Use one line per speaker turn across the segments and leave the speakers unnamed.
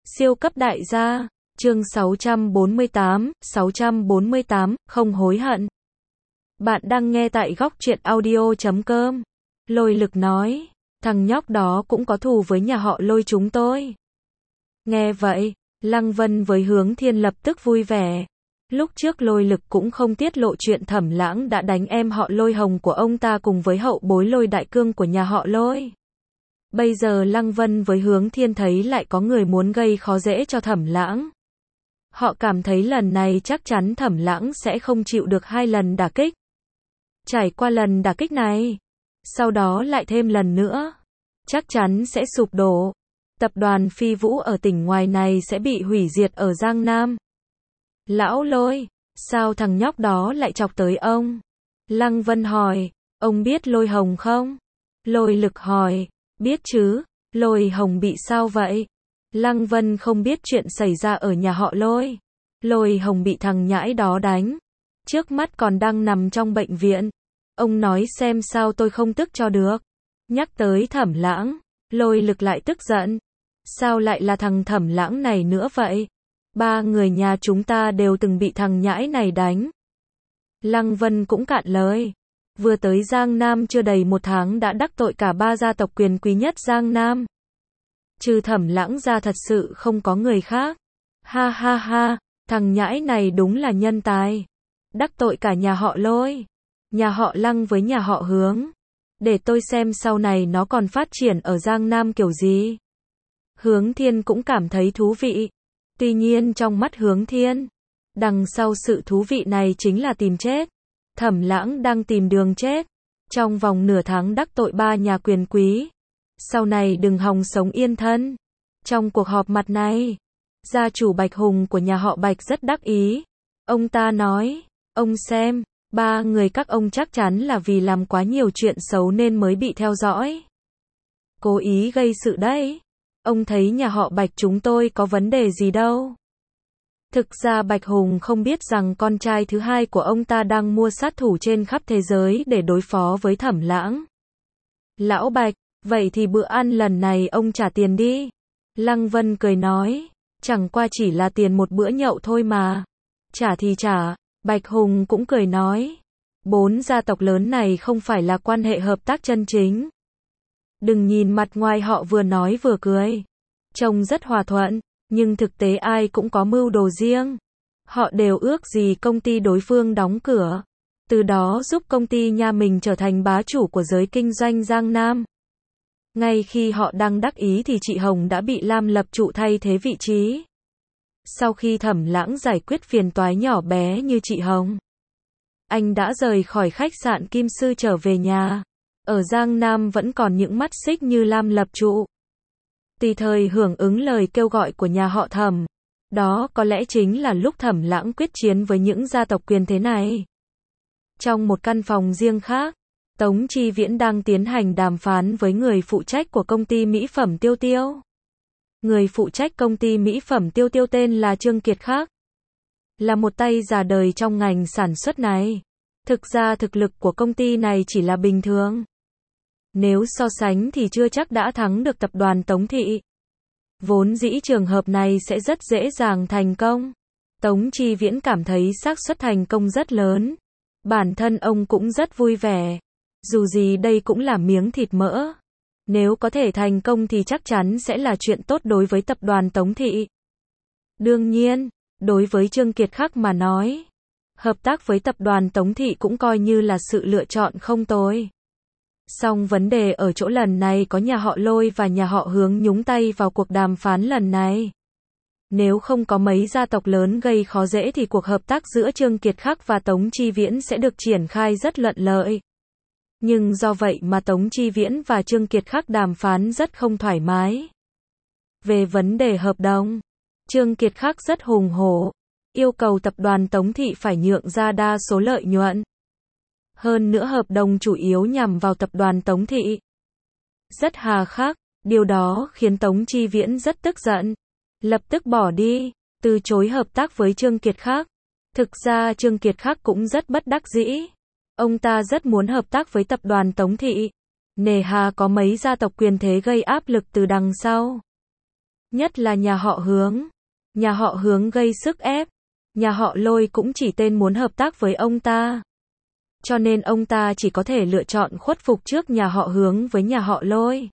Siêu cấp đại gia, chương 648, không hối hận. Bạn đang nghe tại góc truyện audio.com. Lôi Lực nói, thằng nhóc đó cũng có thù với nhà họ Lôi chúng tôi. Nghe vậy, Lăng Vân với Hướng Thiên lập tức vui vẻ. Lúc trước Lôi Lực cũng không tiết lộ chuyện Thẩm Lãng đã đánh em họ Lôi Hồng của ông ta cùng với hậu bối Lôi Đại Cương của nhà họ Lôi. Bây giờ Lăng Vân với Hướng Thiên thấy lại có người muốn gây khó dễ cho Thẩm Lãng. Họ cảm thấy lần này chắc chắn Thẩm Lãng sẽ không chịu được hai lần đả kích. Trải qua lần đả kích này, sau đó lại thêm lần nữa, chắc chắn sẽ sụp đổ. Tập đoàn Phi Vũ ở tỉnh ngoài này sẽ bị hủy diệt ở Giang Nam. Lão Lôi, sao thằng nhóc đó lại chọc tới ông? Lăng Vân hỏi, ông biết Lôi Hồng không? Lôi Lực hỏi, biết chứ, Lôi Hồng bị sao vậy? Lăng Vân không biết chuyện xảy ra ở nhà họ Lôi. Lôi Hồng bị thằng nhãi đó đánh. Trước mắt còn đang nằm trong bệnh viện. Ông nói xem sao tôi không tức cho được. Nhắc tới Thẩm Lãng, Lôi Lực lại tức giận. Sao lại là thằng Thẩm Lãng này nữa vậy? Ba người nhà chúng ta đều từng bị thằng nhãi này đánh. Lăng Vân cũng cạn lời. Vừa tới Giang Nam chưa đầy một tháng đã đắc tội cả ba gia tộc quyền quý nhất Giang Nam. Trừ Thẩm Lãng ra thật sự không có người khác. Ha ha ha, thằng nhãi này đúng là nhân tài. Đắc tội cả nhà họ Lôi, nhà họ Lăng với nhà họ Hướng. Để tôi xem sau này nó còn phát triển ở Giang Nam kiểu gì. Hướng Thiên cũng cảm thấy thú vị. Tuy nhiên trong mắt Hướng Thiên, đằng sau sự thú vị này chính là tìm chết. Thẩm Lãng đang tìm đường chết. Trong vòng nửa tháng đắc tội ba nhà quyền quý. Sau này đừng hòng sống yên thân. Trong cuộc họp mặt này, gia chủ Bạch Hùng của nhà họ Bạch rất đắc ý. Ông ta nói, ông xem, ba người các ông chắc chắn là vì làm quá nhiều chuyện xấu nên mới bị theo dõi. Cố ý gây sự đấy. Ông thấy nhà họ Bạch chúng tôi có vấn đề gì đâu. Thực ra Bạch Hùng không biết rằng con trai thứ hai của ông ta đang mua sát thủ trên khắp thế giới để đối phó với Thẩm Lãng. Lão Bạch, vậy thì bữa ăn lần này ông trả tiền đi. Lăng Vân cười nói, chẳng qua chỉ là tiền một bữa nhậu thôi mà. Trả thì trả. Bạch Hùng cũng cười nói, bốn gia tộc lớn này không phải là quan hệ hợp tác chân chính. Đừng nhìn mặt ngoài họ vừa nói vừa cười. Trông rất hòa thuận, nhưng thực tế ai cũng có mưu đồ riêng. Họ đều ước gì công ty đối phương đóng cửa. Từ đó giúp công ty nhà mình trở thành bá chủ của giới kinh doanh Giang Nam. Ngay khi họ đang đắc ý thì chị Hồng đã bị Lam Lập Trụ thay thế vị trí. Sau khi Thẩm Lãng giải quyết phiền toái nhỏ bé như chị Hồng, anh đã rời khỏi khách sạn Kim Sư trở về nhà. Ở Giang Nam vẫn còn những mắt xích như Lam Lập Trụ. Tùy thời hưởng ứng lời kêu gọi của nhà họ Thẩm. Đó có lẽ chính là lúc Thẩm Lãng quyết chiến với những gia tộc quyền thế này. Trong một căn phòng riêng khác, Tống Chi Viễn đang tiến hành đàm phán với người phụ trách của công ty mỹ phẩm Tiêu Tiêu. Người phụ trách công ty mỹ phẩm Tiêu Tiêu tên là Trương Kiệt Khắc. Là một tay già đời trong ngành sản xuất này. Thực ra thực lực của công ty này chỉ là bình thường. Nếu so sánh thì chưa chắc đã thắng được tập đoàn Tống Thị. Vốn dĩ trường hợp này sẽ rất dễ dàng thành công. Tống Chi Viễn cảm thấy xác suất thành công rất lớn. Bản thân ông cũng rất vui vẻ. Dù gì đây cũng là miếng thịt mỡ. Nếu có thể thành công thì chắc chắn sẽ là chuyện tốt đối với tập đoàn Tống Thị. Đương nhiên, đối với Trương Kiệt Khắc mà nói, hợp tác với tập đoàn Tống Thị cũng coi như là sự lựa chọn không tồi. Song vấn đề ở chỗ lần này có nhà họ Lôi và nhà họ Hướng nhúng tay vào cuộc đàm phán lần này. Nếu không có mấy gia tộc lớn gây khó dễ thì cuộc hợp tác giữa Trương Kiệt Khắc và Tống Chi Viễn sẽ được triển khai rất thuận lợi. Nhưng do vậy mà Tống Chi Viễn và Trương Kiệt Khắc đàm phán rất không thoải mái. Về vấn đề hợp đồng, Trương Kiệt Khắc rất hùng hổ, yêu cầu tập đoàn Tống Thị phải nhượng ra đa số lợi nhuận. Hơn nữa hợp đồng chủ yếu nhằm vào tập đoàn Tống Thị. Rất hà khắc, điều đó khiến Tống Chi Viễn rất tức giận. Lập tức bỏ đi, từ chối hợp tác với Trương Kiệt Khắc. Thực ra Trương Kiệt Khắc cũng rất bất đắc dĩ. Ông ta rất muốn hợp tác với tập đoàn Tống Thị. Nề hà có mấy gia tộc quyền thế gây áp lực từ đằng sau. Nhất là nhà họ Hướng. Nhà họ Hướng gây sức ép. Nhà họ Lôi cũng chỉ tên muốn hợp tác với ông ta. Cho nên ông ta chỉ có thể lựa chọn khuất phục trước nhà họ Hướng với nhà họ Lôi.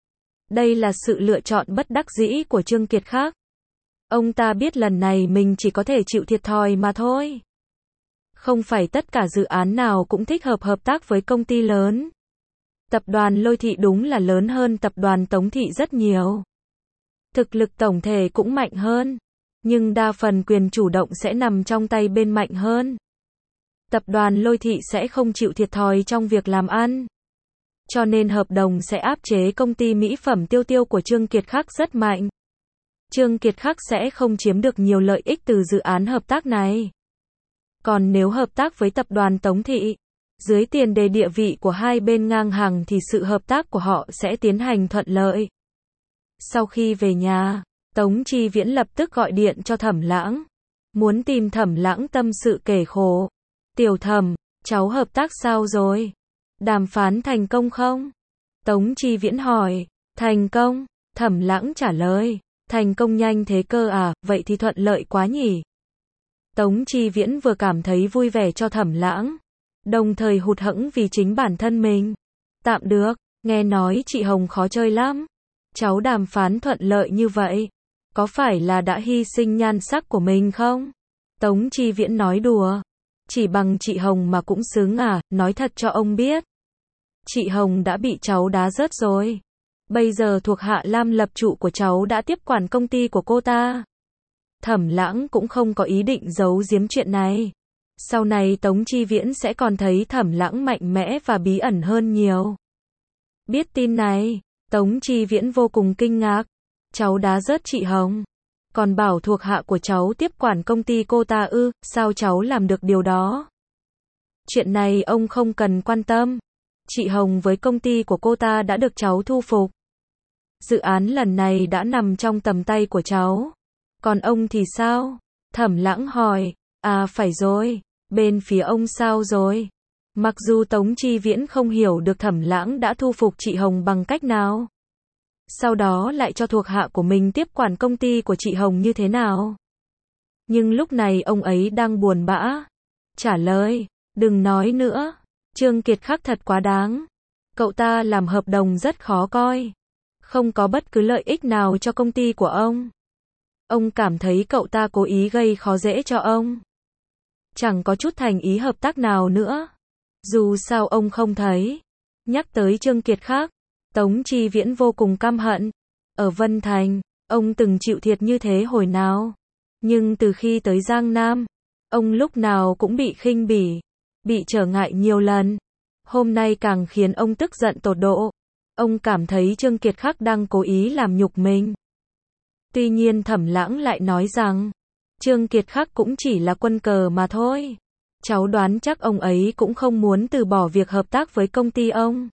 Đây là sự lựa chọn bất đắc dĩ của Trương Kiệt Khắc. Ông ta biết lần này mình chỉ có thể chịu thiệt thòi mà thôi. Không phải tất cả dự án nào cũng thích hợp tác với công ty lớn. Tập đoàn Lôi Thị đúng là lớn hơn tập đoàn Tống Thị rất nhiều. Thực lực tổng thể cũng mạnh hơn. Nhưng đa phần quyền chủ động sẽ nằm trong tay bên mạnh hơn. Tập đoàn Lôi Thị sẽ không chịu thiệt thòi trong việc làm ăn. Cho nên hợp đồng sẽ áp chế công ty mỹ phẩm Tiêu Tiêu của Trương Kiệt Khắc rất mạnh. Trương Kiệt Khắc sẽ không chiếm được nhiều lợi ích từ dự án hợp tác này. Còn nếu hợp tác với tập đoàn Tống Thị, dưới tiền đề địa vị của hai bên ngang hàng thì sự hợp tác của họ sẽ tiến hành thuận lợi. Sau khi về nhà, Tống Chi Viễn lập tức gọi điện cho Thẩm Lãng. Muốn tìm Thẩm Lãng tâm sự kể khổ. Tiểu Thẩm, cháu hợp tác sao rồi? Đàm phán thành công không? Tống Chi Viễn hỏi. Thành công. Thẩm Lãng trả lời. Thành công nhanh thế cơ à, vậy thì thuận lợi quá nhỉ? Tống Chi Viễn vừa cảm thấy vui vẻ cho Thẩm Lãng, đồng thời hụt hẫng vì chính bản thân mình. Tạm được, nghe nói chị Hồng khó chơi lắm. Cháu đàm phán thuận lợi như vậy, có phải là đã hy sinh nhan sắc của mình không? Tống Chi Viễn nói đùa. Chỉ bằng chị Hồng mà cũng xứng à, nói thật cho ông biết. Chị Hồng đã bị cháu đá rớt rồi. Bây giờ thuộc hạ Lam Lập Trụ của cháu đã tiếp quản công ty của cô ta. Thẩm Lãng cũng không có ý định giấu giếm chuyện này. Sau này Tống Chi Viễn sẽ còn thấy Thẩm Lãng mạnh mẽ và bí ẩn hơn nhiều. Biết tin này, Tống Chi Viễn vô cùng kinh ngạc. Cháu đá rớt chị Hồng. Còn bảo thuộc hạ của cháu tiếp quản công ty cô ta ư, sao cháu làm được điều đó? Chuyện này ông không cần quan tâm. Chị Hồng với công ty của cô ta đã được cháu thu phục. Dự án lần này đã nằm trong tầm tay của cháu. Còn ông thì sao? Thẩm Lãng hỏi. À phải rồi, bên phía ông sao rồi? Mặc dù Tống Chi Viễn không hiểu được Thẩm Lãng đã thu phục chị Hồng bằng cách nào. Sau đó lại cho thuộc hạ của mình tiếp quản công ty của chị Hồng như thế nào. Nhưng lúc này ông ấy đang buồn bã. Trả lời, đừng nói nữa. Trương Kiệt Khắc thật quá đáng. Cậu ta làm hợp đồng rất khó coi. Không có bất cứ lợi ích nào cho công ty của ông. Ông cảm thấy cậu ta cố ý gây khó dễ cho ông. Chẳng có chút thành ý hợp tác nào nữa. Dù sao ông không thấy. Nhắc tới Trương Kiệt Khắc, Tống Chi Viễn vô cùng căm hận. Ở Vân Thành, ông từng chịu thiệt như thế hồi nào. Nhưng từ khi tới Giang Nam, ông lúc nào cũng bị khinh bỉ, bị trở ngại nhiều lần. Hôm nay càng khiến ông tức giận tột độ. Ông cảm thấy Trương Kiệt Khắc đang cố ý làm nhục mình. Tuy nhiên Thẩm Lãng lại nói rằng, Trương Kiệt Khắc cũng chỉ là quân cờ mà thôi. Cháu đoán chắc ông ấy cũng không muốn từ bỏ việc hợp tác với công ty ông.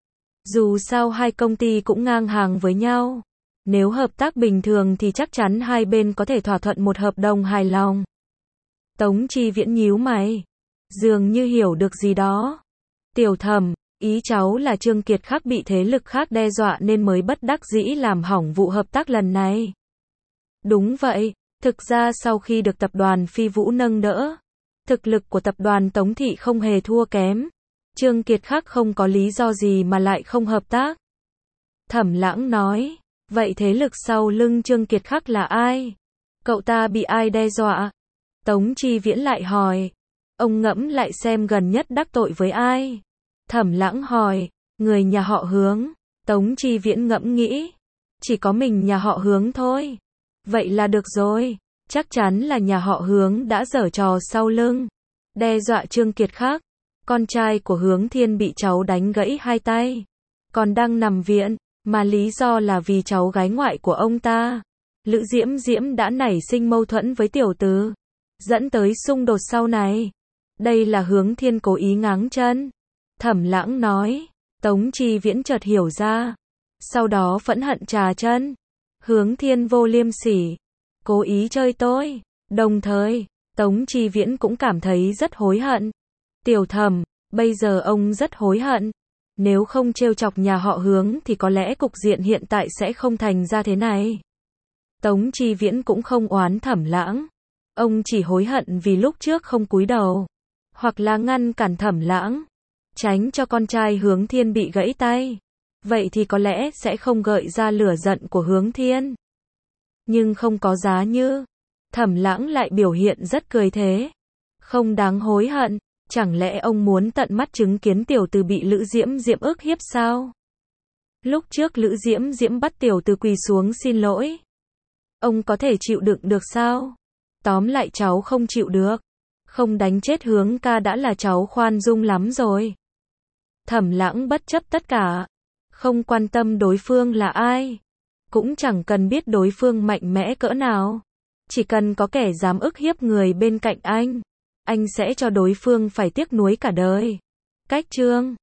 Dù sao hai công ty cũng ngang hàng với nhau. Nếu hợp tác bình thường thì chắc chắn hai bên có thể thỏa thuận một hợp đồng hài lòng. Tống Chi Viễn nhíu mày. Dường như hiểu được gì đó. Tiểu Thẩm, ý cháu là Trương Kiệt Khắc bị thế lực khác đe dọa nên mới bất đắc dĩ làm hỏng vụ hợp tác lần này. Đúng vậy, thực ra sau khi được tập đoàn Phi Vũ nâng đỡ, thực lực của tập đoàn Tống Thị không hề thua kém. Trương Kiệt Khắc không có lý do gì mà lại không hợp tác. Thẩm Lãng nói, vậy thế lực sau lưng Trương Kiệt Khắc là ai? Cậu ta bị ai đe dọa? Tống Chi Viễn lại hỏi, ông ngẫm lại xem gần nhất đắc tội với ai? Thẩm Lãng hỏi, người nhà họ Hướng. Tống Chi Viễn ngẫm nghĩ, chỉ có mình nhà họ Hướng thôi. Vậy là được rồi, chắc chắn là nhà họ Hướng đã giở trò sau lưng, đe dọa Trương Kiệt Khắc. Con trai của Hướng Thiên bị cháu đánh gãy hai tay, còn đang nằm viện, mà lý do là vì cháu gái ngoại của ông ta, Lữ Diễm Diễm đã nảy sinh mâu thuẫn với tiểu tứ, dẫn tới xung đột sau này. Đây là Hướng Thiên cố ý ngáng chân. Thẩm Lãng nói. Tống Chi Viễn chợt hiểu ra, sau đó phẫn hận trà chân. Hướng Thiên vô liêm sỉ, cố ý chơi tôi. Đồng thời, Tống Chi Viễn cũng cảm thấy rất hối hận. Tiểu Thẩm, bây giờ ông rất hối hận. Nếu không trêu chọc nhà họ Hướng thì có lẽ cục diện hiện tại sẽ không thành ra thế này. Tống Chi Viễn cũng không oán Thẩm Lãng. Ông chỉ hối hận vì lúc trước không cúi đầu. Hoặc là ngăn cản Thẩm Lãng. Tránh cho con trai Hướng Thiên bị gãy tay. Vậy thì có lẽ sẽ không gợi ra lửa giận của Hướng Thiên. Nhưng không có giá như. Thẩm Lãng lại biểu hiện rất cười thế. Không đáng hối hận. Chẳng lẽ ông muốn tận mắt chứng kiến tiểu tử bị Lữ Diễm Diễm ức hiếp sao? Lúc trước Lữ Diễm Diễm bắt tiểu tử quỳ xuống xin lỗi. Ông có thể chịu đựng được sao? Tóm lại cháu không chịu được. Không đánh chết Hướng ca đã là cháu khoan dung lắm rồi. Thẩm Lãng bất chấp tất cả. Không quan tâm đối phương là ai. Cũng chẳng cần biết đối phương mạnh mẽ cỡ nào. Chỉ cần có kẻ dám ức hiếp người bên cạnh anh sẽ cho đối phương phải tiếc nuối cả đời. Cách chương